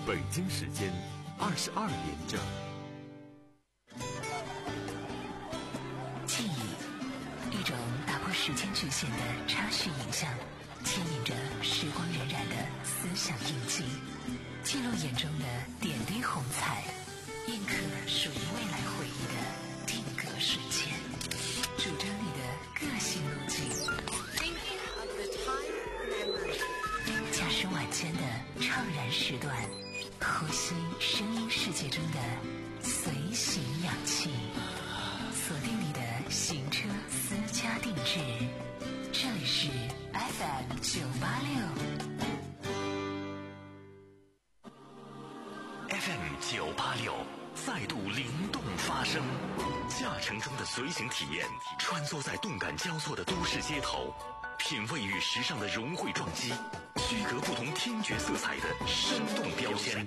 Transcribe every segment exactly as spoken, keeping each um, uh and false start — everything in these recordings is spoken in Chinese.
北京时间二十二点整。 记忆，一种打破时间局限的插叙影像，牵引着时光荏苒的思想印记，记录眼中的点滴红彩，印刻属于未来回忆的定格瞬间，主张你的个性路径。驾驶晚间的怅然时段，呼吸声音世界中的随行氧气，锁定你的行车私家定制。这里是 F M 九八六 F M 九八六再度灵动发声，驾乘中的随行体验，穿梭在动感交错的都市街头，品味与时尚的融汇撞击，区隔不同听觉色彩的生动标签。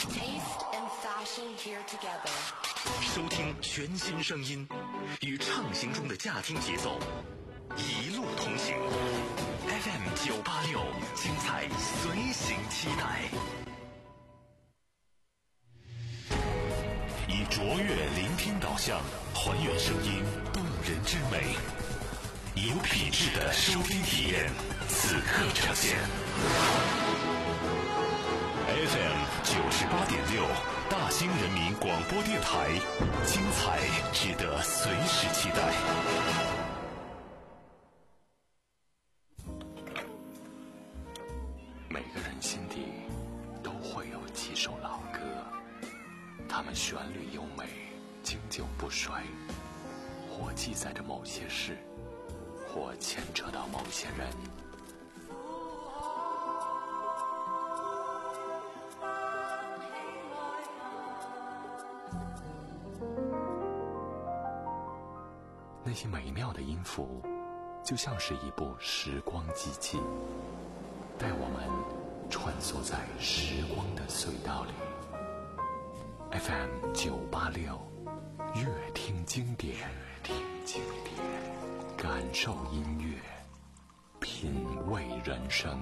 收听全新声音，与畅行中的驾听节奏，一路同行。F M 九八六，精彩随行期待。以卓越聆听导向，还原声音动人之美，有品质的收听体验，此刻呈现。F M 九十八点六，大兴人民广播电台，精彩值得随时期待。每个人心底都会有几首老歌，它们旋律优美，经久不衰，或记载着某些事，或牵扯到某些人。那些美妙的音符，就像是一部时光机器，带我们穿梭在时光的隧道里。F M 九八六，乐听经典，乐听经典，感受音乐，品味人生。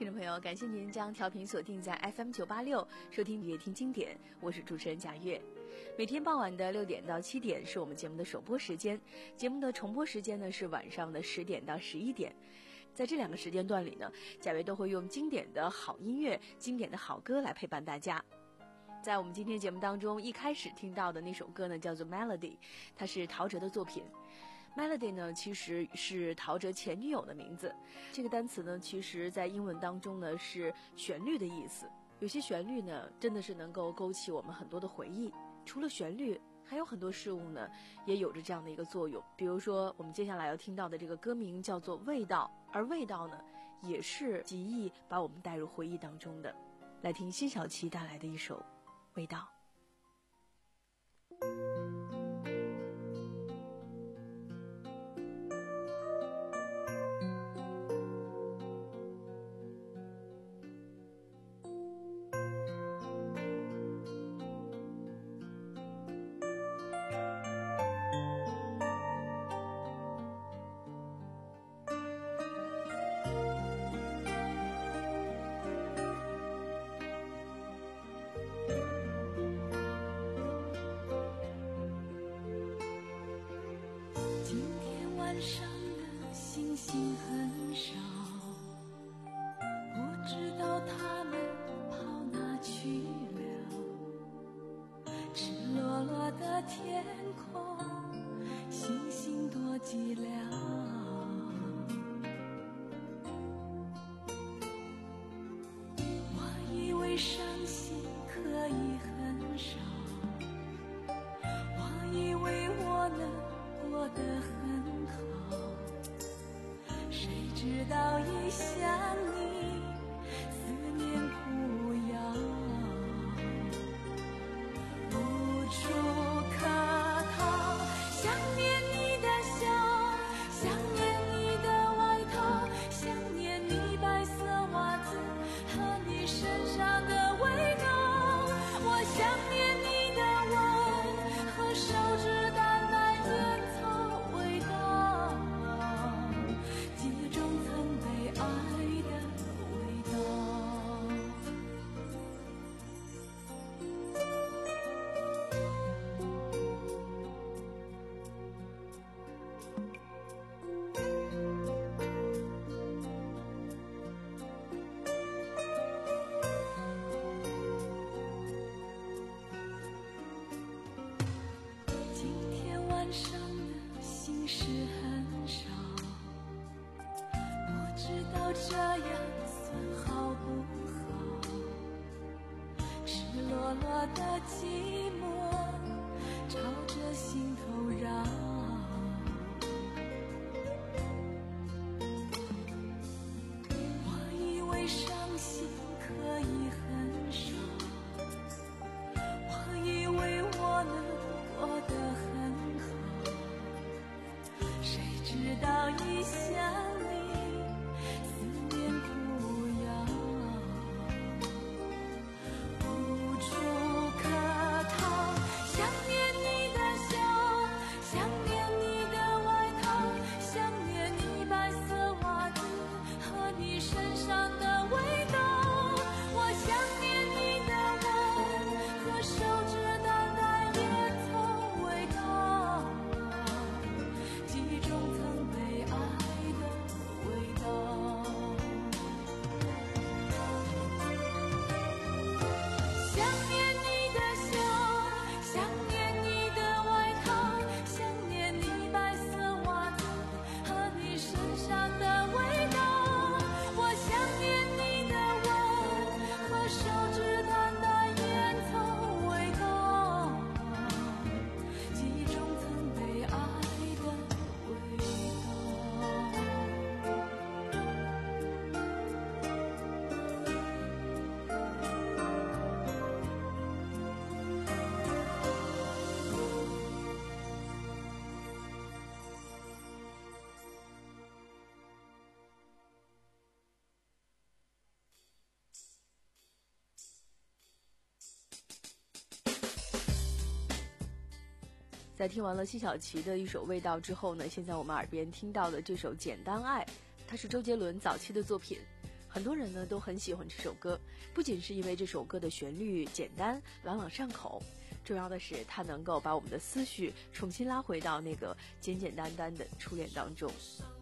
听众朋友，感谢您将调频锁定在 F M 九八六，收听乐听经典，我是主持人贾月。每天傍晚的六点到七点是我们节目的首播时间，节目的重播时间呢是晚上的十点到十一点。在这两个时间段里呢，贾月都会用经典的好音乐、经典的好歌来陪伴大家。在我们今天节目当中，一开始听到的那首歌呢叫做 Melody， 它是陶喆的作品。Melody 呢，其实是陶喆前女友的名字。这个单词呢，其实在英文当中呢是旋律的意思。有些旋律呢，真的是能够勾起我们很多的回忆。除了旋律，还有很多事物呢，也有着这样的一个作用。比如说，我们接下来要听到的这个歌名叫做《味道》，而味道呢，也是极易把我们带入回忆当中的。来听辛晓琪带来的一首《味道》。在听完了辛晓琪的一首《味道》之后呢，现在我们耳边听到的这首《简单爱》，它是周杰伦早期的作品。 很多人呢都很喜欢这首歌，不仅是因为这首歌的旋律简单朗朗上口，重要的是它能够把我们的思绪重新拉回到那个简简单单的初恋当中。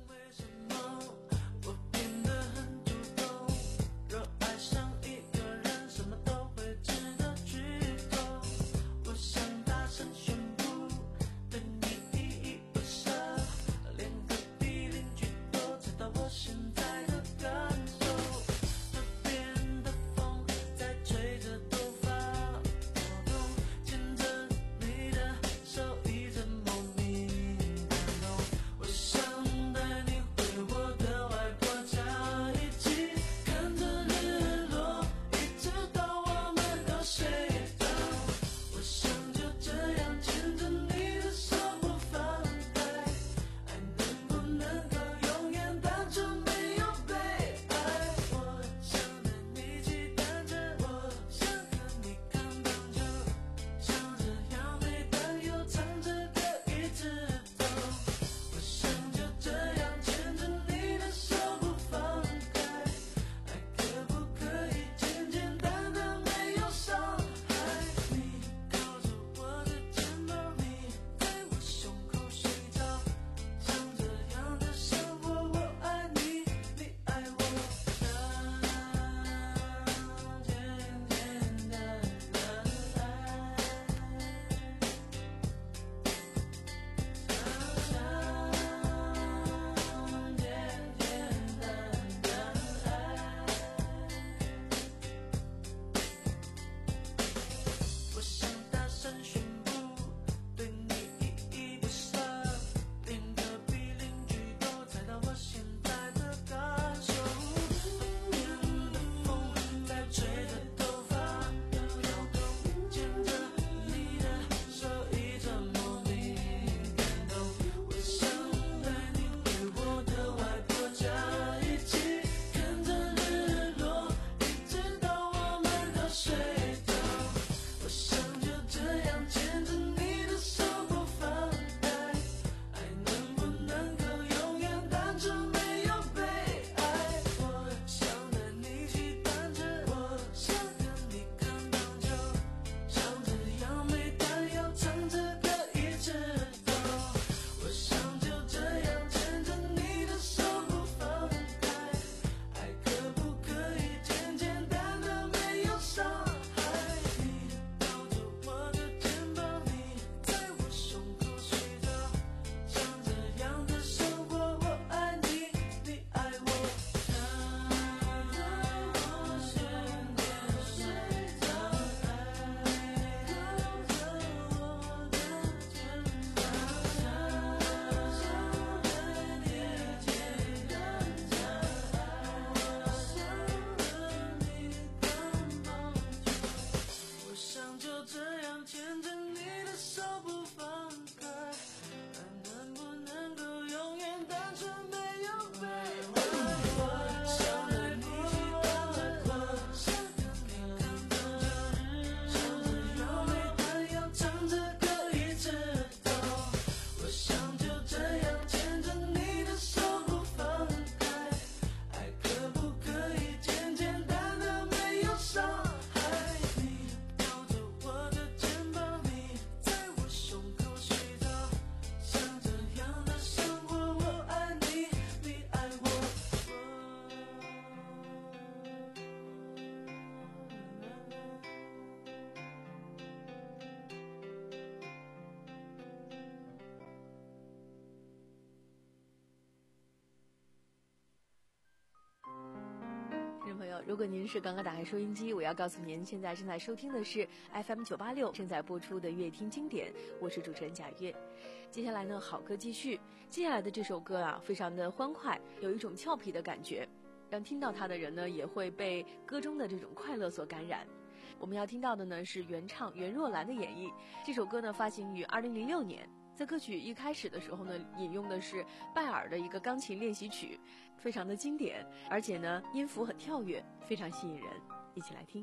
朋友，如果您是刚刚打开收音机，我要告诉您，现在正在收听的是 F M 九八六正在播出的乐听经典，我是主持人贾月。接下来呢，好歌继续。接下来的这首歌啊，非常的欢快，有一种俏皮的感觉，让听到它的人呢，也会被歌中的这种快乐所感染。我们要听到的呢是原唱袁若兰的演绎。这首歌呢发行于二零零六年。在歌曲一开始的时候呢，引用的是拜尔的一个钢琴练习曲，非常的经典，而且呢音符很跳跃，非常吸引人。一起来听。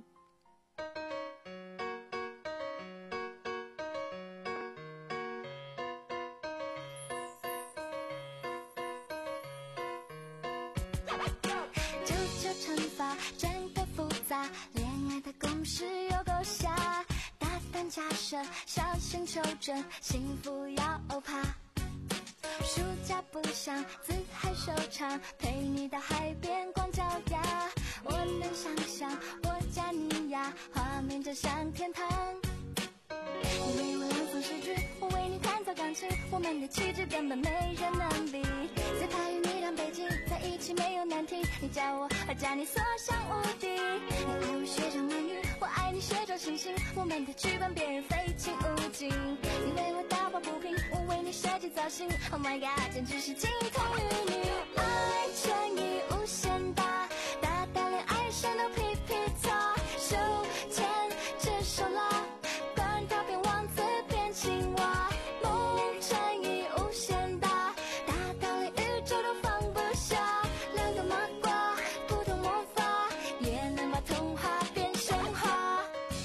就就唱真的复杂，恋爱的公式有够瞎，大胆假设，小心求证，幸福要欧趴。暑假不想自嗨收场，陪你到海边光脚丫，我能想象我加你呀，画面就像天堂。你为我朗诵诗句，我为你弹奏钢琴，我们的气质根本没人能比。最怕与你当北京在一起没有难题，你叫我加你所向无敌。你爱我学长美女，我爱你学周星星，我们的剧本别人非亲勿近。你为我打抱不平，我为你设计造型， Oh my god 简直是金童玉女。爱乘以无限大，大到连爱神都皮皮擦，手牵着手拉，关掉变王子变青蛙。梦乘以无限大，大到连宇宙都放不下，两个麻瓜不懂魔法，也能把童话变神话。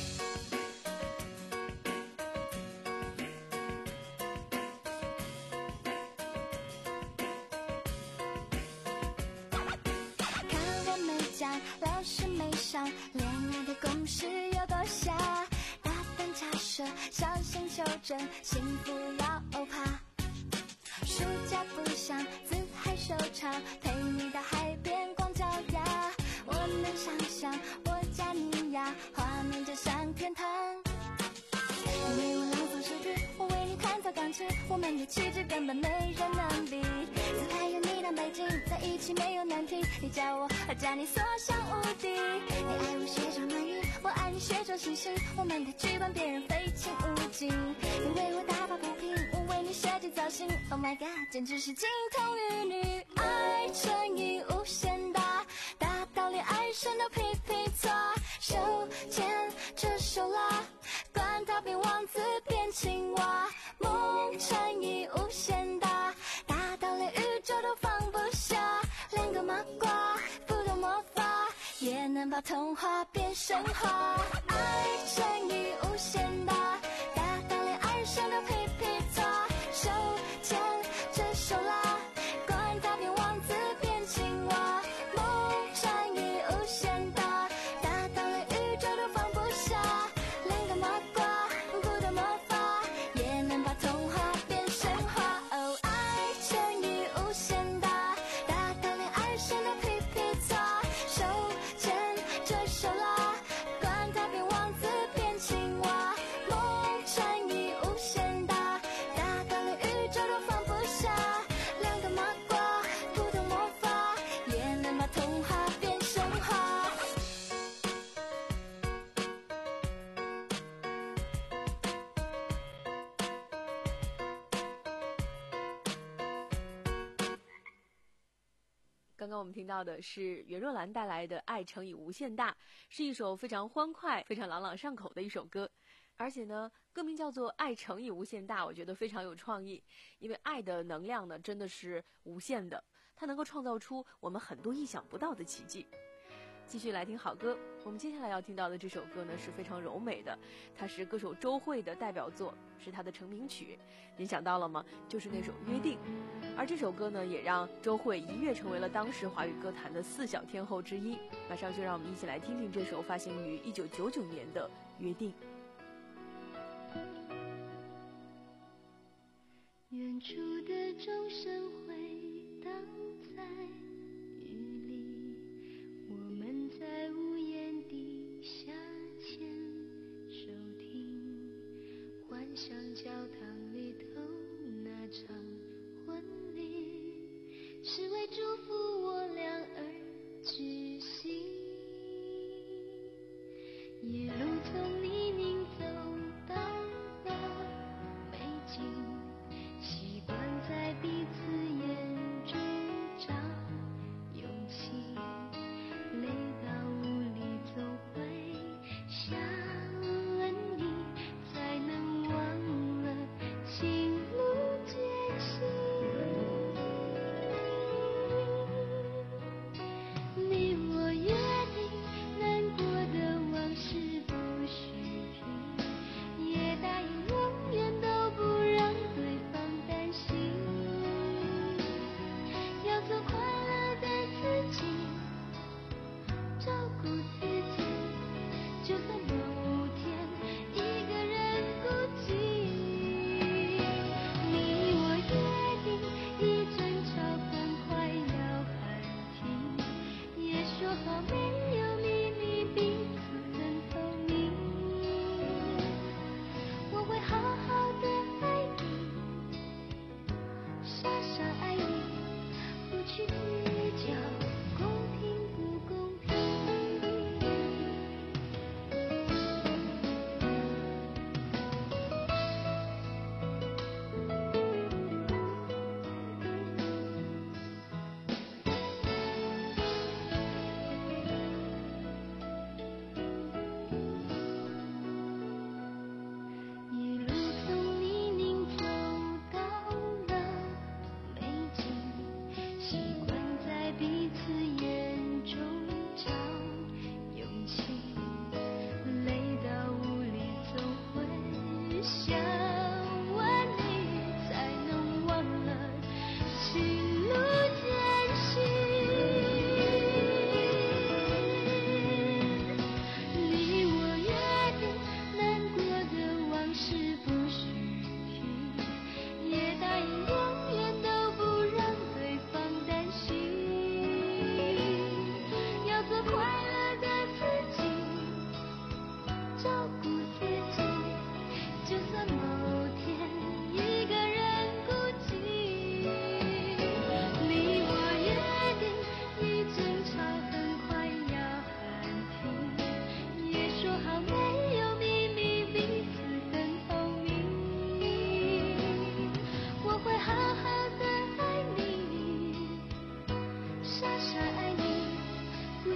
看我没讲，老师没上，恋爱的公式有多瞎，大胆假设，小心求证，幸福要欧趴。暑假不想自嗨收场，陪你到海边光脚丫，我能想象我加你呀，画面就像天堂。你为我朗诵诗句，我为你弹奏钢琴，我们的气质根本没人能比。自拍有你当北京在一起没有难题，你叫我加你所向无敌。你爱我学长美语，我爱你学周星星，我们的剧本别人非亲勿近。你为我打抱不平，我为你设计造型， Oh my god 简直是金童玉女。爱乘以无限大，大到连爱神都皮皮擦，手牵着手拉，关掉变王子变青蛙。梦乘以无限大，大到连宇宙都放不下，两个麻瓜不懂魔法，也能把童话变神话。爱乘以无限大，大到连爱神都皮皮擦，手牵着手拉，关掉变王子变青蛙。梦乘以无限大，大到连宇宙都放不下，两个麻瓜不懂魔法，也能把童话变神话。哦，爱乘以无限大，大到连爱神都皮皮擦，手牵着手拉，关掉变王子变青蛙。梦乘以无限大，大到连宇宙都放不下，两个麻瓜不懂魔法，也能把童话变神话。 刚刚我们听到的是袁若兰带来的《爱乘以无限大》，是一首非常欢快、非常朗朗上口的一首歌。而且呢，歌名叫做《爱乘以无限大》，我觉得非常有创意，因为爱的能量呢真的是无限的，它能够创造出我们很多意想不到的奇迹。继续来听好歌，我们接下来要听到的这首歌呢是非常柔美的，它是歌手周蕙的代表作，是她的成名曲。您想到了吗？就是那首《约定》。而这首歌呢，也让周蕙一跃成为了当时华语歌坛的四小天后之一。马上就让我们一起来听听这首发行于一九九九年的《约定》。 远处的钟声回荡在雨里，我们在屋檐底下牵手听，幻想教堂里头那场婚礼，是为祝福我俩而举行。夜路从黎明走到了美景，习惯在彼此眼中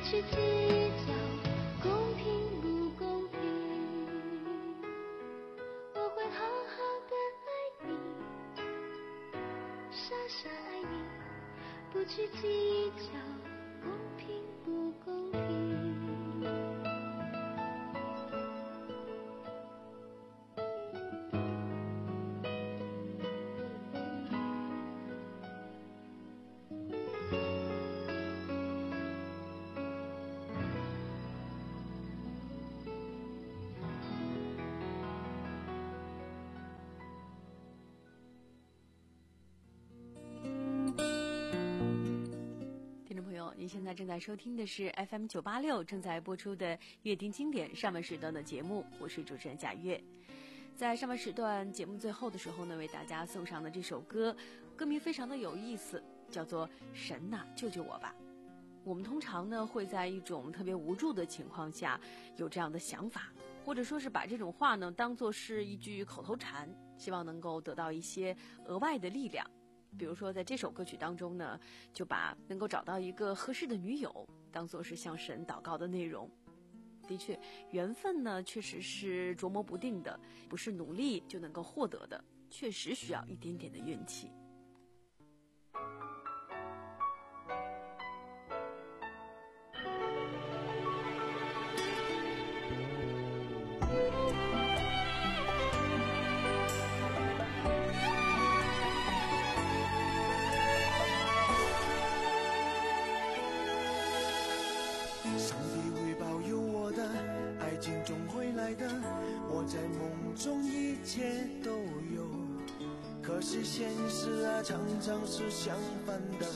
去计较公平不公平，我会好好的爱你，傻傻爱你，不去计较公平不公平。 您现在正在收听的是 F M 九八六正在播出的乐听经典上半时段的节目，我是主持人贾月。在上半时段节目最后的时候呢，为大家送上的这首歌，歌名非常的有意思，叫做《神呐，救救我吧》。我们通常呢会在一种特别无助的情况下有这样的想法，或者说是把这种话呢当作是一句口头禅，希望能够得到一些额外的力量。比如说在这首歌曲当中呢，就把能够找到一个合适的女友当作是向神祷告的内容。的确，缘分呢确实是琢磨不定的，不是努力就能够获得的，确实需要一点点的运气。 在梦中一切都有，可是现实啊常常是相反的。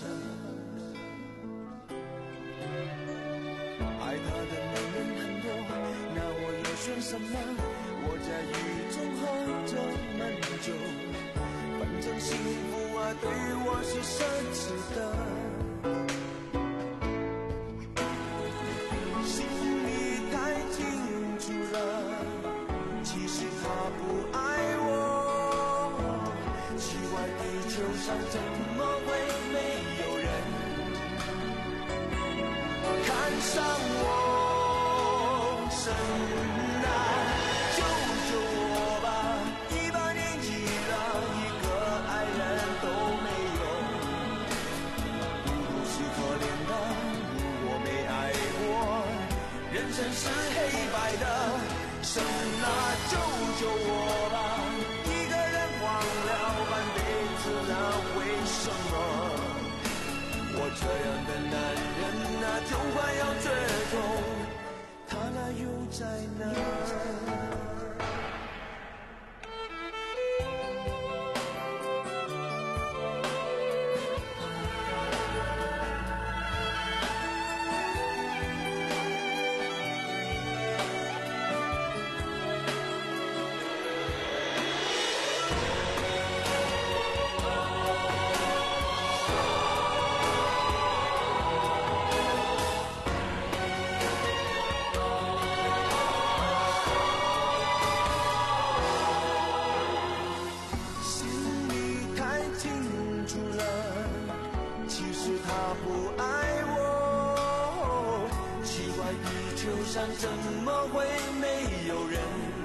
爱他的男人很多，那我要选什么？我在雨中喝着闷酒，反正幸福啊对我是奢侈的。怎么会没有人看上我？神啊，救救我吧！一把年纪了，一个爱人都没有，孤独是可怜的，我没爱过，人生是黑白的。神啊，救救我吧！一个人忘了半辈子了。为什么我这样的男人啊，就快要绝种？他那又在哪儿？怎么会没有人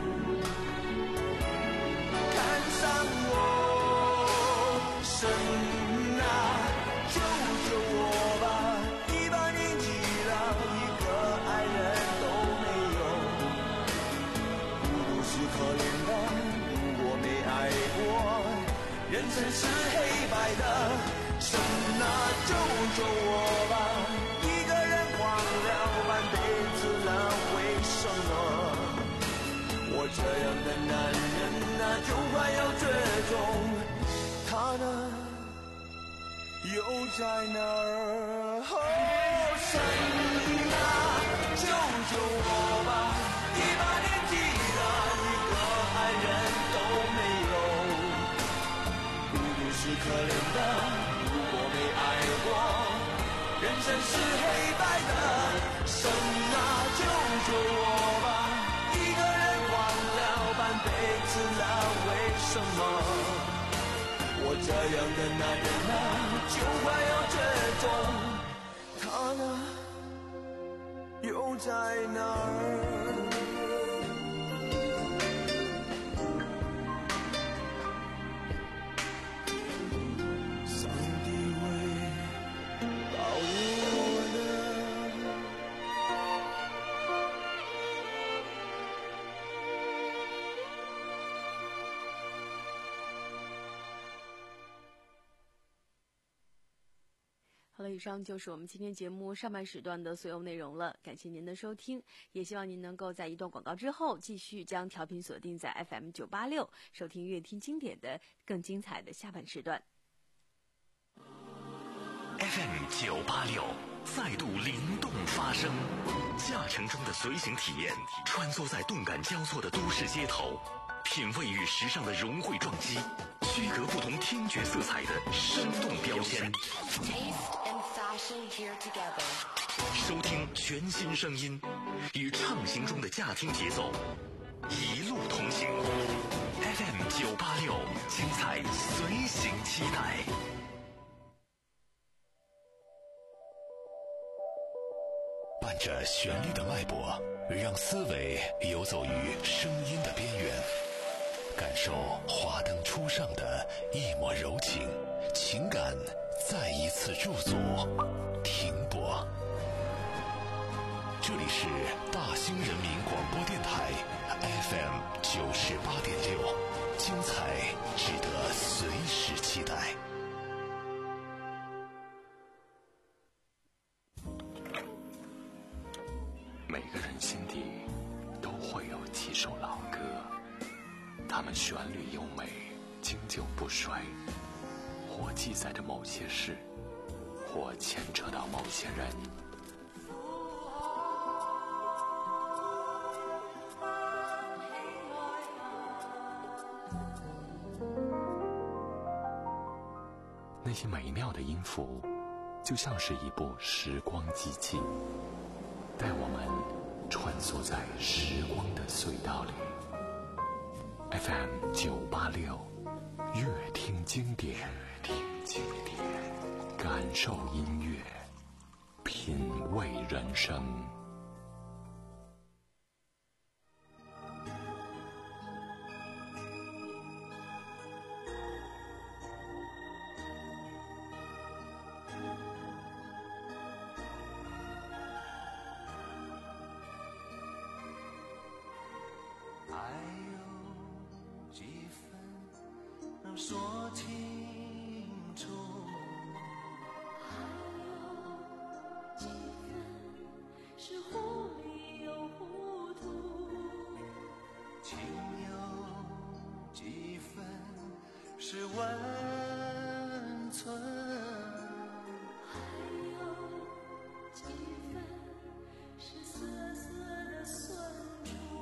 看上我？神啊，救救我吧！一把年纪了，一个爱人都没有，孤独是可怜的，我没爱过，人生是黑白的。神啊，救救我吧！一个人忘了半辈子了。为什么我这样的男人啊，就快要绝种？他呢，又在哪儿？哦，神啊，救救我吧！一把年纪了，一个爱人都没有，孤独是可怜的，我没爱过，人生是黑白的。神啊，救救我吧！一个人忘了半辈子了，为什么我这样的男人啊，就快要绝种？他呢， 在哪儿？上帝会保护我的。 好了，以上就是我们今天节目上半时段的所有内容了，感谢您的收听，也希望您能够在一段广告之后继续将调频锁定在 F M 九八六，收听乐听经典的更精彩的下半时段。 F M 九八六再度灵动发声，驾乘中的随行体验，穿梭在动感交错的都市街头，品味与时尚的融汇撞击，区隔不同听觉色彩的生动标签。收听全新声音，与畅行中的驾听节奏，一路同行。F M 九八六，精彩随行期待。伴着旋律的脉搏，让思维游走于声音的边缘，感受华灯初上的一抹柔情，情感再一次驻足停泊。这里是大兴人民广播电台 F M 九十八点六，精彩值得随时期待。每个人心底都会有几首老歌，它们旋律优美，经久不衰，或记载着某些事，或牵扯到某些人。那些美妙的音符，就像是一部时光机器，带我们穿梭在时光的隧道里。F M 九八六，乐听经典，听经典，感受音乐，品味人生。 说清楚， 还有几分是糊里又糊涂， 情有几分是温存， 还有几分是涩涩的酸楚。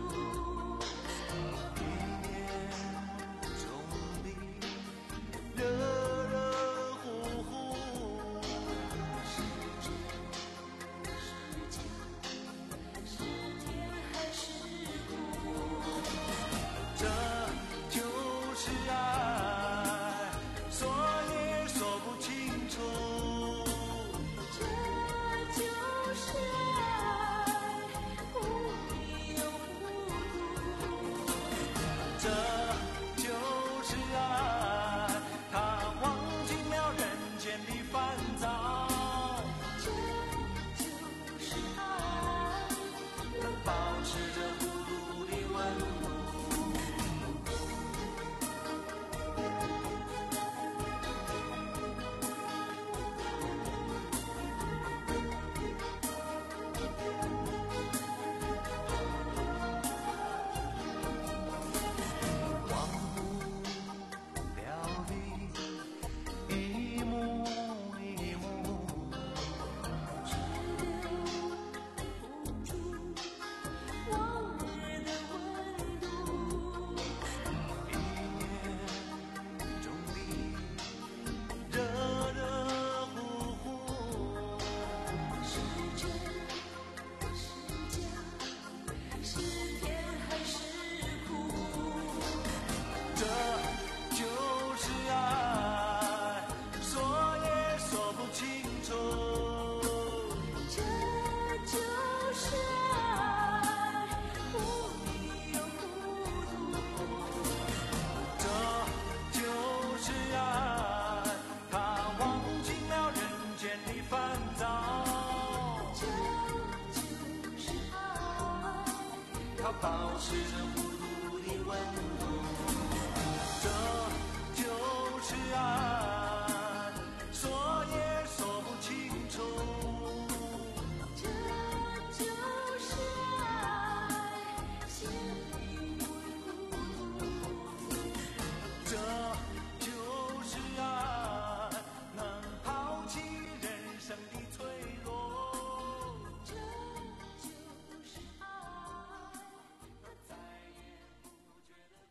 热保持着孤独的温度。这就是爱，说也说不清楚。 这就是爱，心里无辜。 这就是爱，能抛弃人生的脆弱。 这就是爱，它再也不觉得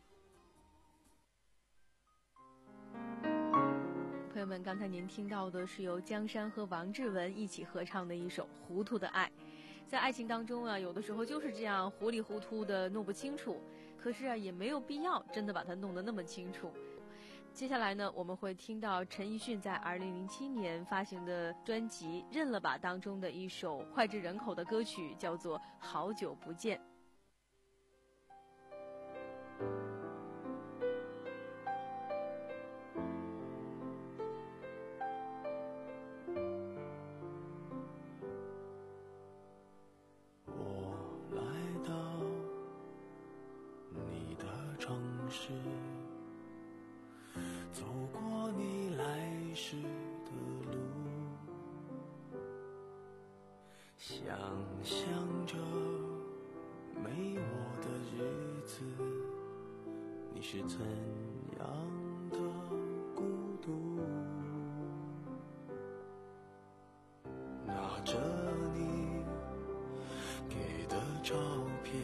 朋友们，刚才您听到的是由江山和王志文一起合唱的一首《糊涂的爱》。在爱情当中啊，有的时候就是这样糊里糊涂的弄不清楚，可是啊，也没有必要真的把它弄得那么清楚。接下来呢，我们会听到陈奕迅在二零零七年发行的专辑《认了吧》当中的一首脍炙人口的歌曲，叫做《好久不见》。 我来到你的城市，走过你来时的路，想象着没我的日子，你是怎样的孤独。拿着你给的照片，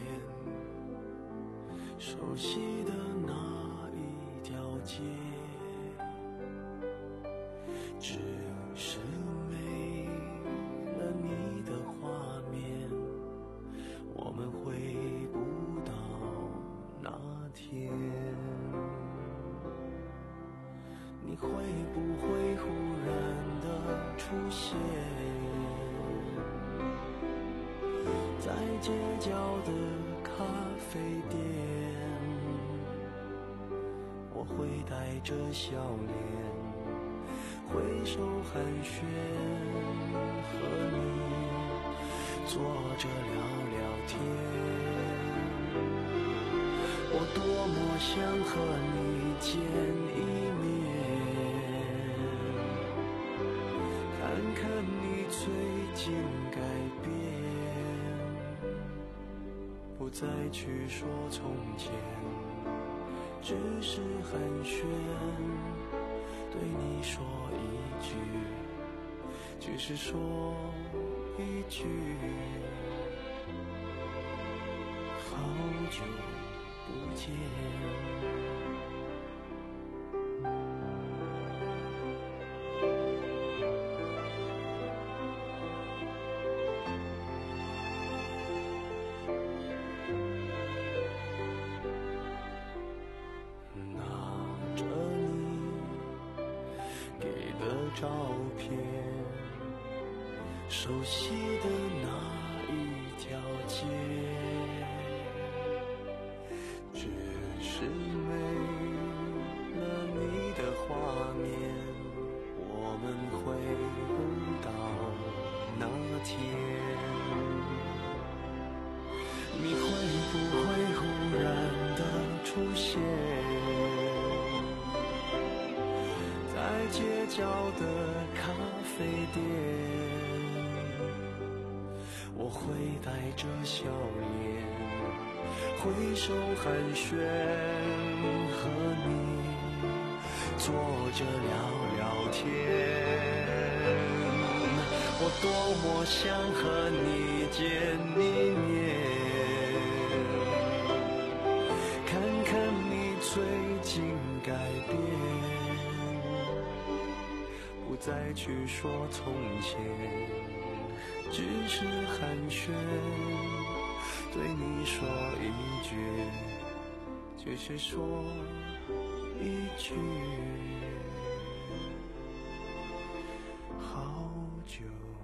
熟悉的那一条街，只是没了你的画面，我们回不到那天。你会不会忽然的出现在街角的咖啡店？我会带着笑脸挥手寒暄，和你坐着聊聊天。我多么想和你见一面，看看你最近改变，不再去说从前，只是寒暄，对你说一句，只是说一句，好久不见。照片，熟悉的那一条街，只是没了你的画面，我们回不到那天。你会不会忽然的出现在街角的咖啡店？我会带着笑脸挥手寒暄，和你坐着聊聊天。我多么想和你见一面，看看你最近改变，不再去说从前，只是寒暄，对你说一句，只是说一句，好久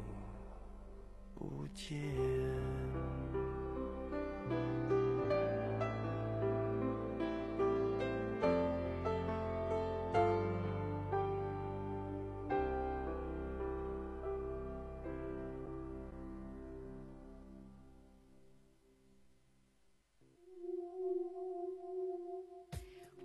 不见。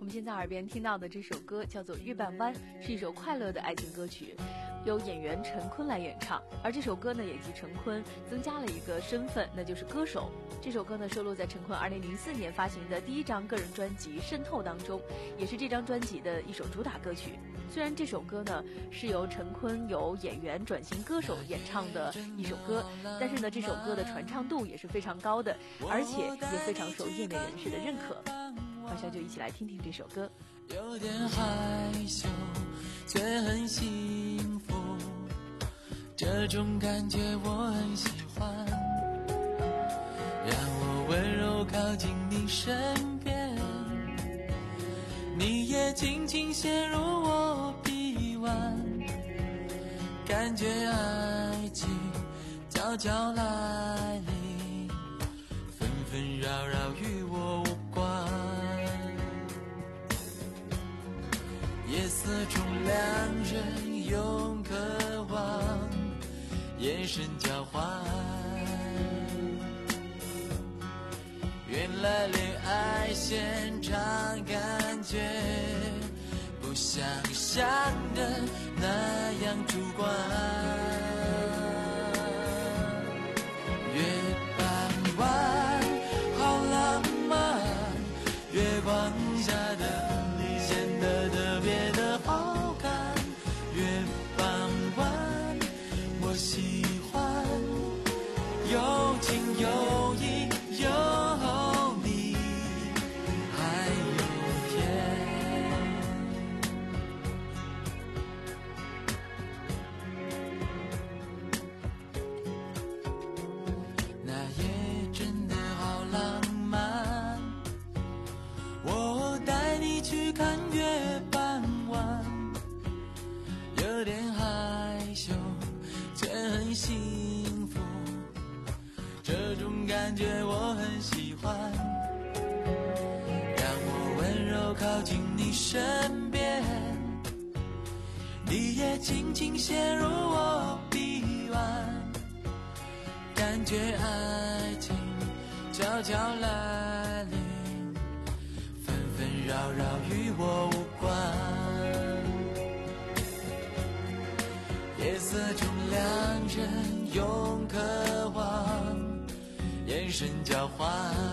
我们现在耳边听到的这首歌叫做《月半弯》，是一首快乐的爱情歌曲，由演员陈坤来演唱。而这首歌呢，也替陈坤增加了一个身份，那就是歌手。这首歌呢，收录在陈坤二零零四年发行的第一张个人专辑《渗透》当中，也是这张专辑的一首主打歌曲。虽然这首歌呢是由陈坤由演员转型歌手演唱的一首歌，但是呢，这首歌的传唱度也是非常高的，而且也非常受业内人士的认可。马上就一起来听听这首歌。 有点害羞，却很幸福，这种感觉我很喜欢，让我温柔靠近你身边，你也轻轻陷入我臂弯，感觉爱情悄悄来临，纷纷扰扰与我无关，夜色中两人用渴望眼神交换，原来恋爱现场感觉不像想的那样主观，月半弯好浪漫，月光下的你显得特别的好看，月半弯我喜欢，有情有义有你还有天，那夜真的好浪漫，我带你去看月半弯，有点害羞却很幸福，这种感觉我很喜欢，让我温柔靠近你身边，你也轻轻陷入我臂弯，感觉爱情悄悄来临，纷纷扰扰与我无关，夜色中两人用渴望眼神交换，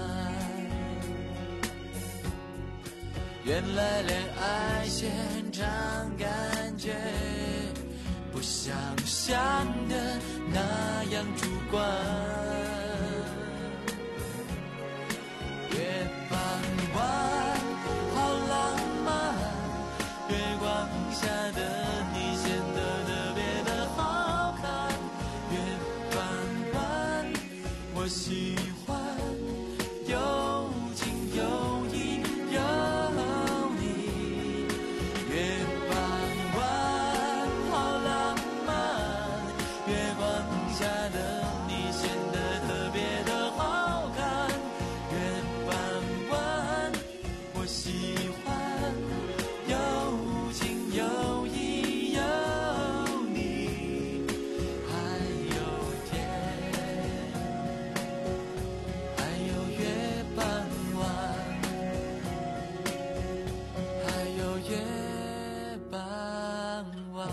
原来恋爱现场感觉不像想的那样主观，月半弯好浪漫，月光下的你显得特别的好看，月半弯我喜欢，有情有义有你，月半弯好浪漫，月光下的你显得特别的好看，月半弯我喜欢，有情有义有你还有天，还有月半弯，还有月半弯。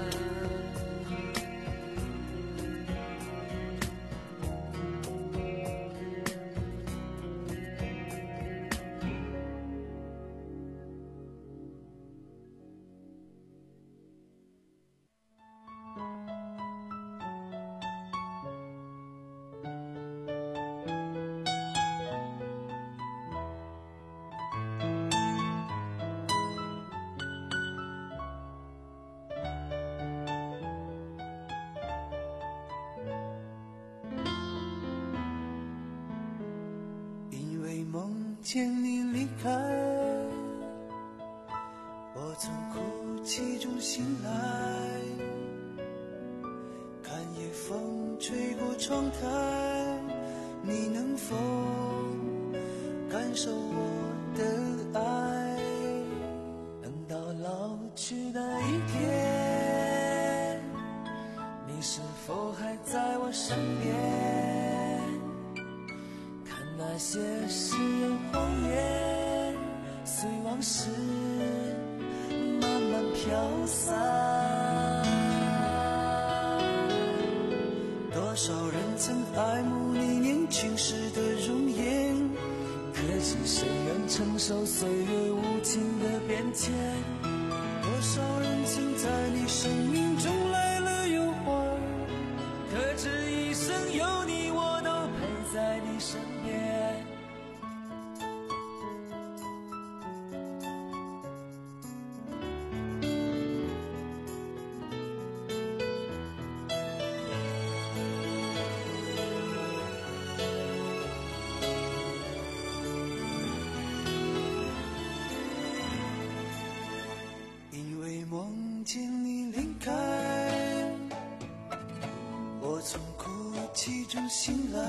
因为梦见你离开，我从哭泣中醒来，看夜风吹过窗台，你能否感受我的爱？等到老去那一天，你是否还在我身边？看那些誓言谎言，随随往事慢慢飘散。多少人曾爱慕你年轻时的容颜，可是谁愿承受岁月无情的变迁？多少人曾在你生命中来了又还，可知一生有你，我都陪在你身边。因为梦见你离开，我从哭泣中醒来，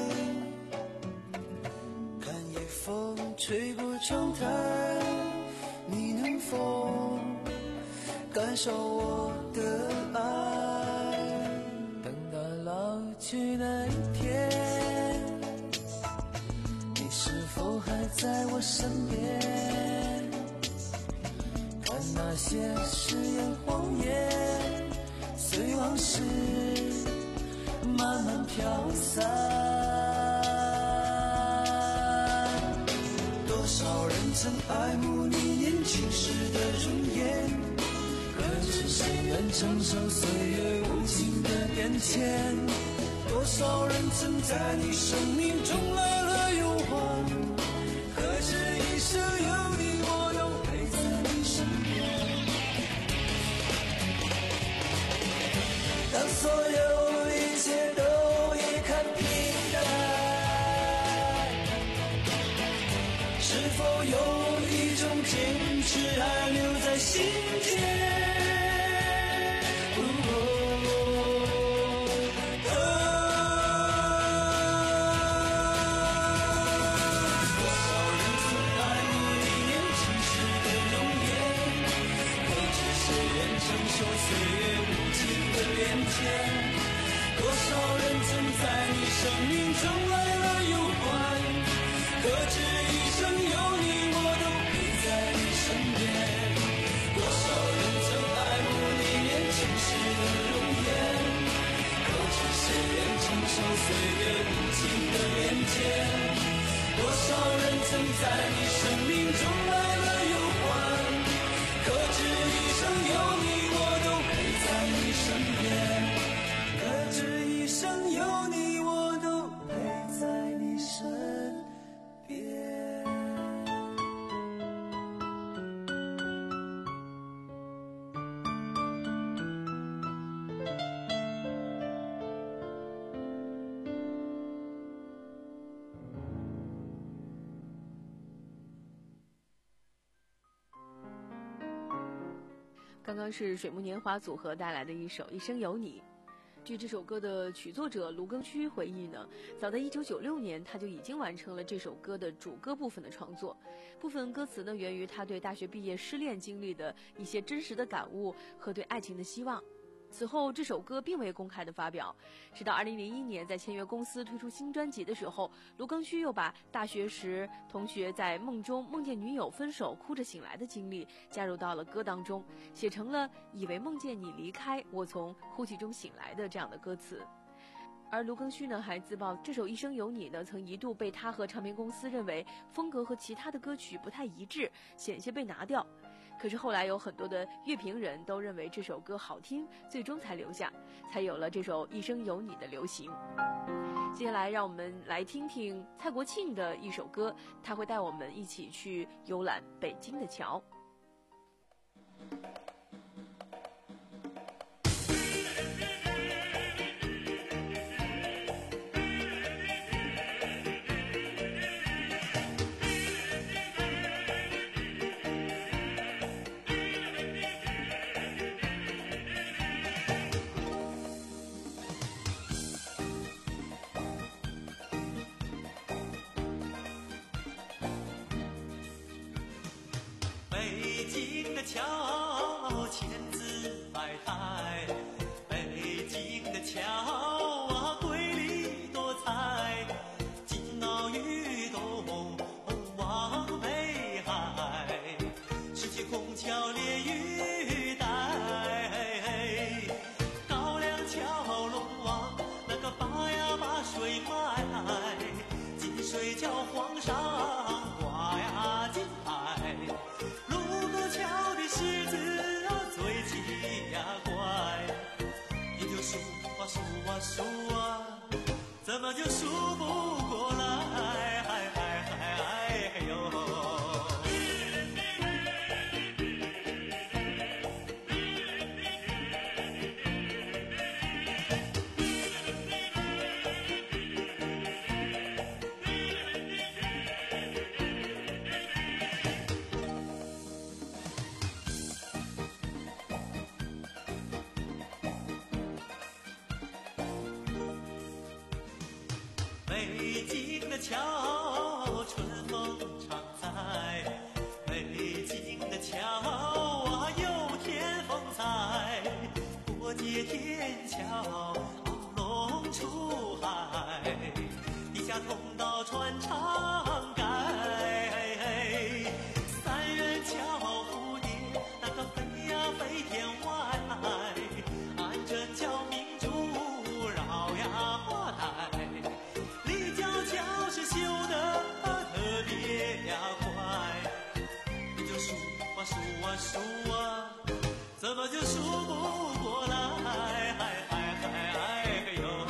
看夜风吹过窗台，你能否感受我的爱？等到老去那一天，你是否还在我身边？看那些誓言谎言，随往事慢慢飘散。多少人曾爱慕你年轻时的容颜，可是谁愿承受岁月无情的变迁？多少人曾在你生命中来了又还，可知一生有你，我都陪在你身边。当所有一切都一看平淡，是否有一种坚持还留在心间？多少人曾在你生命中来了又还，可知一生有你，我都陪在你身边。多少人曾爱慕你年轻时的容颜，可知谁愿承受岁月无情的变迁？多少人曾在你生命中来了又还，可知一生有你，我都陪在你身边。可知一生有你，我都陪在你身边。 刚刚是水木年华组合带来的一首《一生有你》。据这首歌的曲作者卢庚戌回忆呢，早在一九九六年他就已经完成了这首歌的主歌部分的创作，部分歌词呢源于他对大学毕业失恋经历的一些真实的感悟和对爱情的希望。此后这首歌并未公开的发表，直到二零零一年在签约公司推出新专辑的时候，卢庚戌又把大学时同学在梦中梦见女友分手哭着醒来的经历加入到了歌当中，写成了以为梦见你离开，我从哭泣中醒来的这样的歌词。而卢庚戌呢还自曝这首《一生有你》呢曾一度被他和唱片公司认为风格和其他的歌曲不太一致，险些被拿掉。可是后来有很多的乐评人都认为这首歌好听，最终才留下，才有了这首《一生有你》的流行。接下来让我们来听听蔡国庆的一首歌，他会带我们一起去游览北京的桥。 北京的桥千姿百态，北京的桥啊瑰丽多彩，金鳌玉洞望北海， 会叫皇上挂呀金牌。卢沟桥的狮子啊，最奇呀怪，你就数啊数啊数啊，怎么就数不过来？哎哎哎哎呦！北京的桥，春风常在。北京的桥啊，有天风采。过街天桥，鳌龙出海。地下通道穿长街。三元桥蝴蝶，那个飞呀飞天外。按着桥明珠绕呀带。桥是修得特别呀快，你就数啊数啊数啊，怎么就数不过来？哎哎哎哎呦！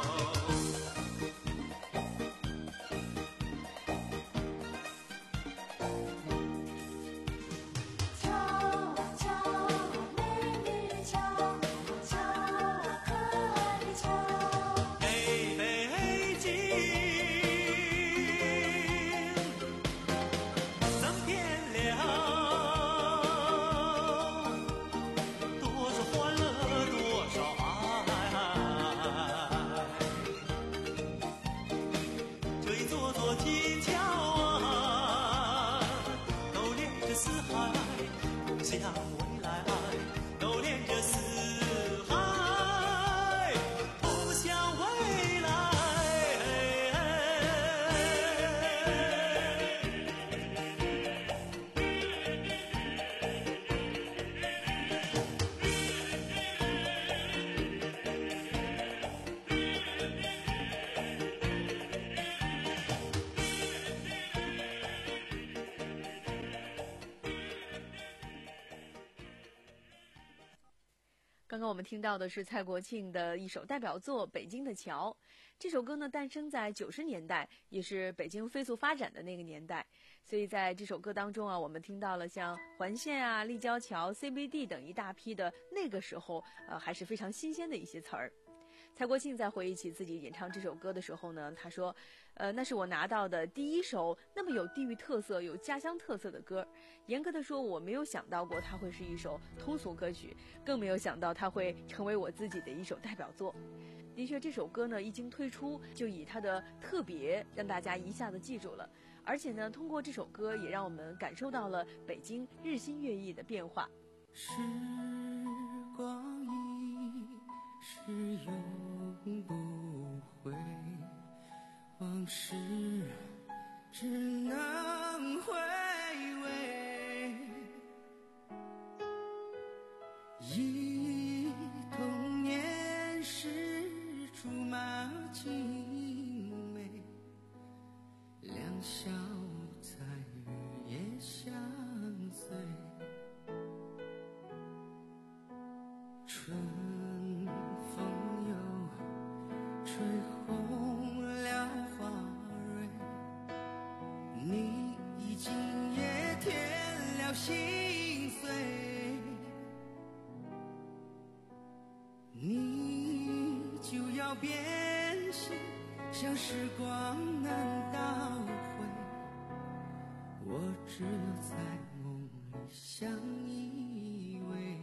桥啊桥啊，美丽的桥，桥啊可爱的桥。 北北京。铁桥啊，都连着四海，共享未来，都连着四海，共享未来。 刚刚我们听到的是蔡国庆的一首代表作《北京的桥》。这首歌呢，诞生在九十年代，也是北京飞速发展的那个年代。所以在这首歌当中啊，我们听到了像环线啊、立交桥、C B D 等一大批的那个时候呃还是非常新鲜的一些词儿。蔡国庆在回忆起自己演唱这首歌的时候呢，他说呃，那是我拿到的第一首那么有地域特色、有家乡特色的歌。严格的说，我没有想到过它会是一首通俗歌曲，更没有想到它会成为我自己的一首代表作。的确，这首歌呢一经推出，就以它的特别让大家一下子记住了。而且呢，通过这首歌也让我们感受到了北京日新月异的变化。 时光一逝永不回，往事只能回味。忆童年时竹马青梅，两小在日夜相随。春风又吹红了花蕊，你已经也添了心碎，你就要变心，像时光难倒回，我只有在梦里相依偎。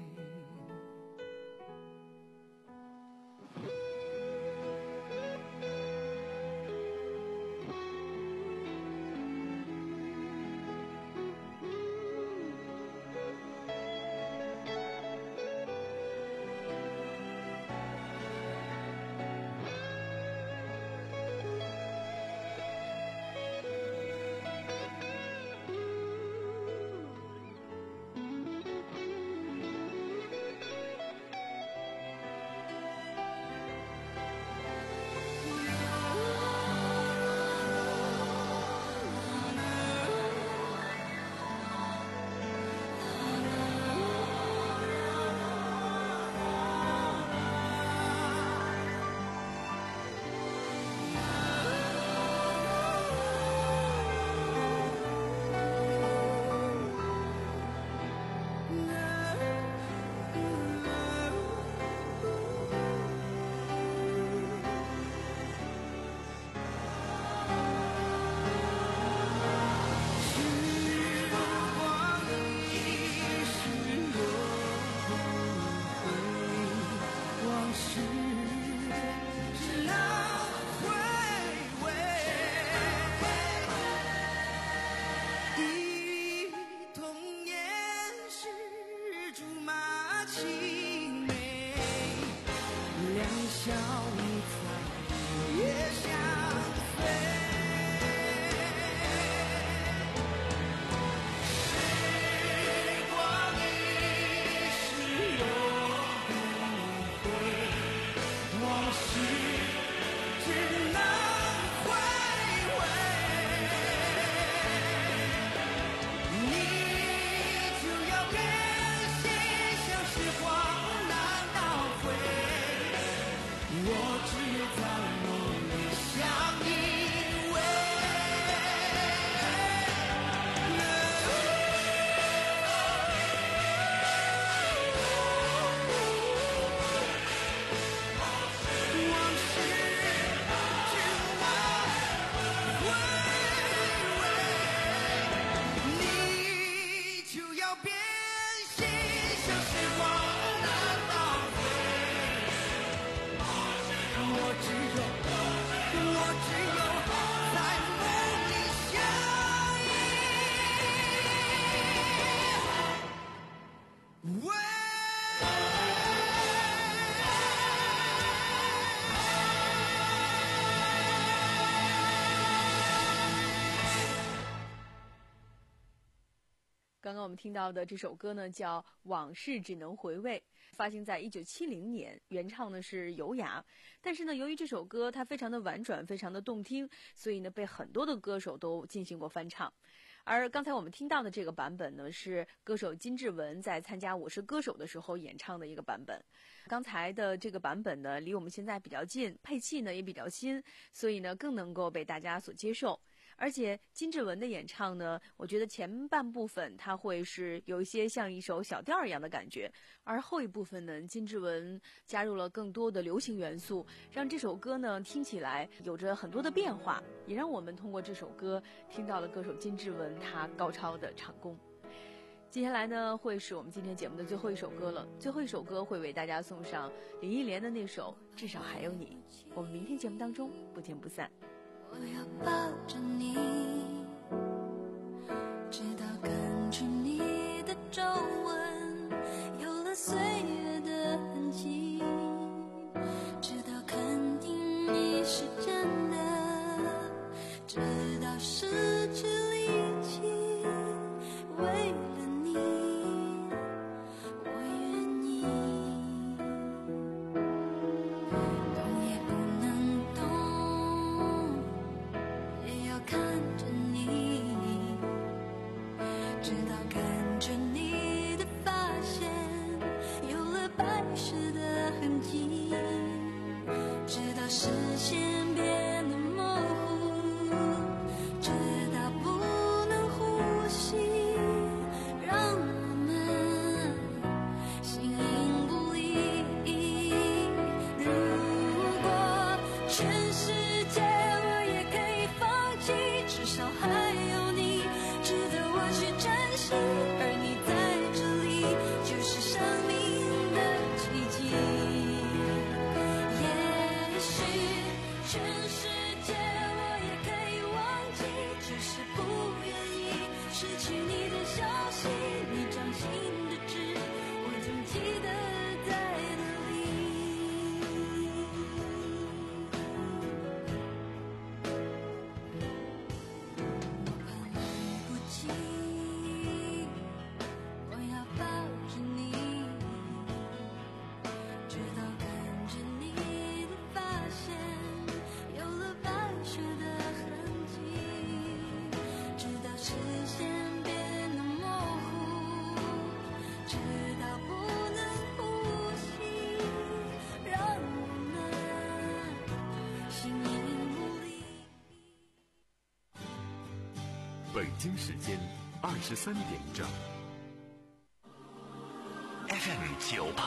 刚刚我们听到的这首歌呢，叫《往事只能回味》，发行在一九七零年，原唱呢是尤雅。但是呢，由于这首歌它非常的婉转，非常的动听，所以呢被很多的歌手都进行过翻唱。而刚才我们听到的这个版本呢，是歌手金志文在参加《我是歌手》的时候演唱的一个版本。刚才的这个版本呢，离我们现在比较近，配器呢也比较新，所以呢更能够被大家所接受。而且金志文的演唱呢，我觉得前半部分它会是有一些像一首小调一样的感觉，而后一部分呢，金志文加入了更多的流行元素，让这首歌呢听起来有着很多的变化，也让我们通过这首歌听到了歌手金志文他高超的唱功。接下来呢，会是我们今天节目的最后一首歌了。最后一首歌会为大家送上林忆莲的那首《至少还有你》。我们明天节目当中不见不散。 我要抱着你，直到看出你的皱纹有了岁月的痕迹，直到肯定你是真的，直到失去力气，为了你我愿意，动也不能动，也要看着你，直到看着你的发线有了白湿的痕迹，直到视线变得模糊，直到不能呼吸，让我们形影不离。如果全世界我也可以放弃，至少还有你值得我去珍惜，而你在这里就是生命的奇迹。也许全世界我也可以忘记，只是不愿意失去你的消息，你掌心的痣我总记得在哪里。我来不及，我要抱着你，直到看着你的发线有了白雪的痕迹，直到视线变得模糊，直到不能呼吸，让我们形影不离。 北京时间二十三点整。 F M 九八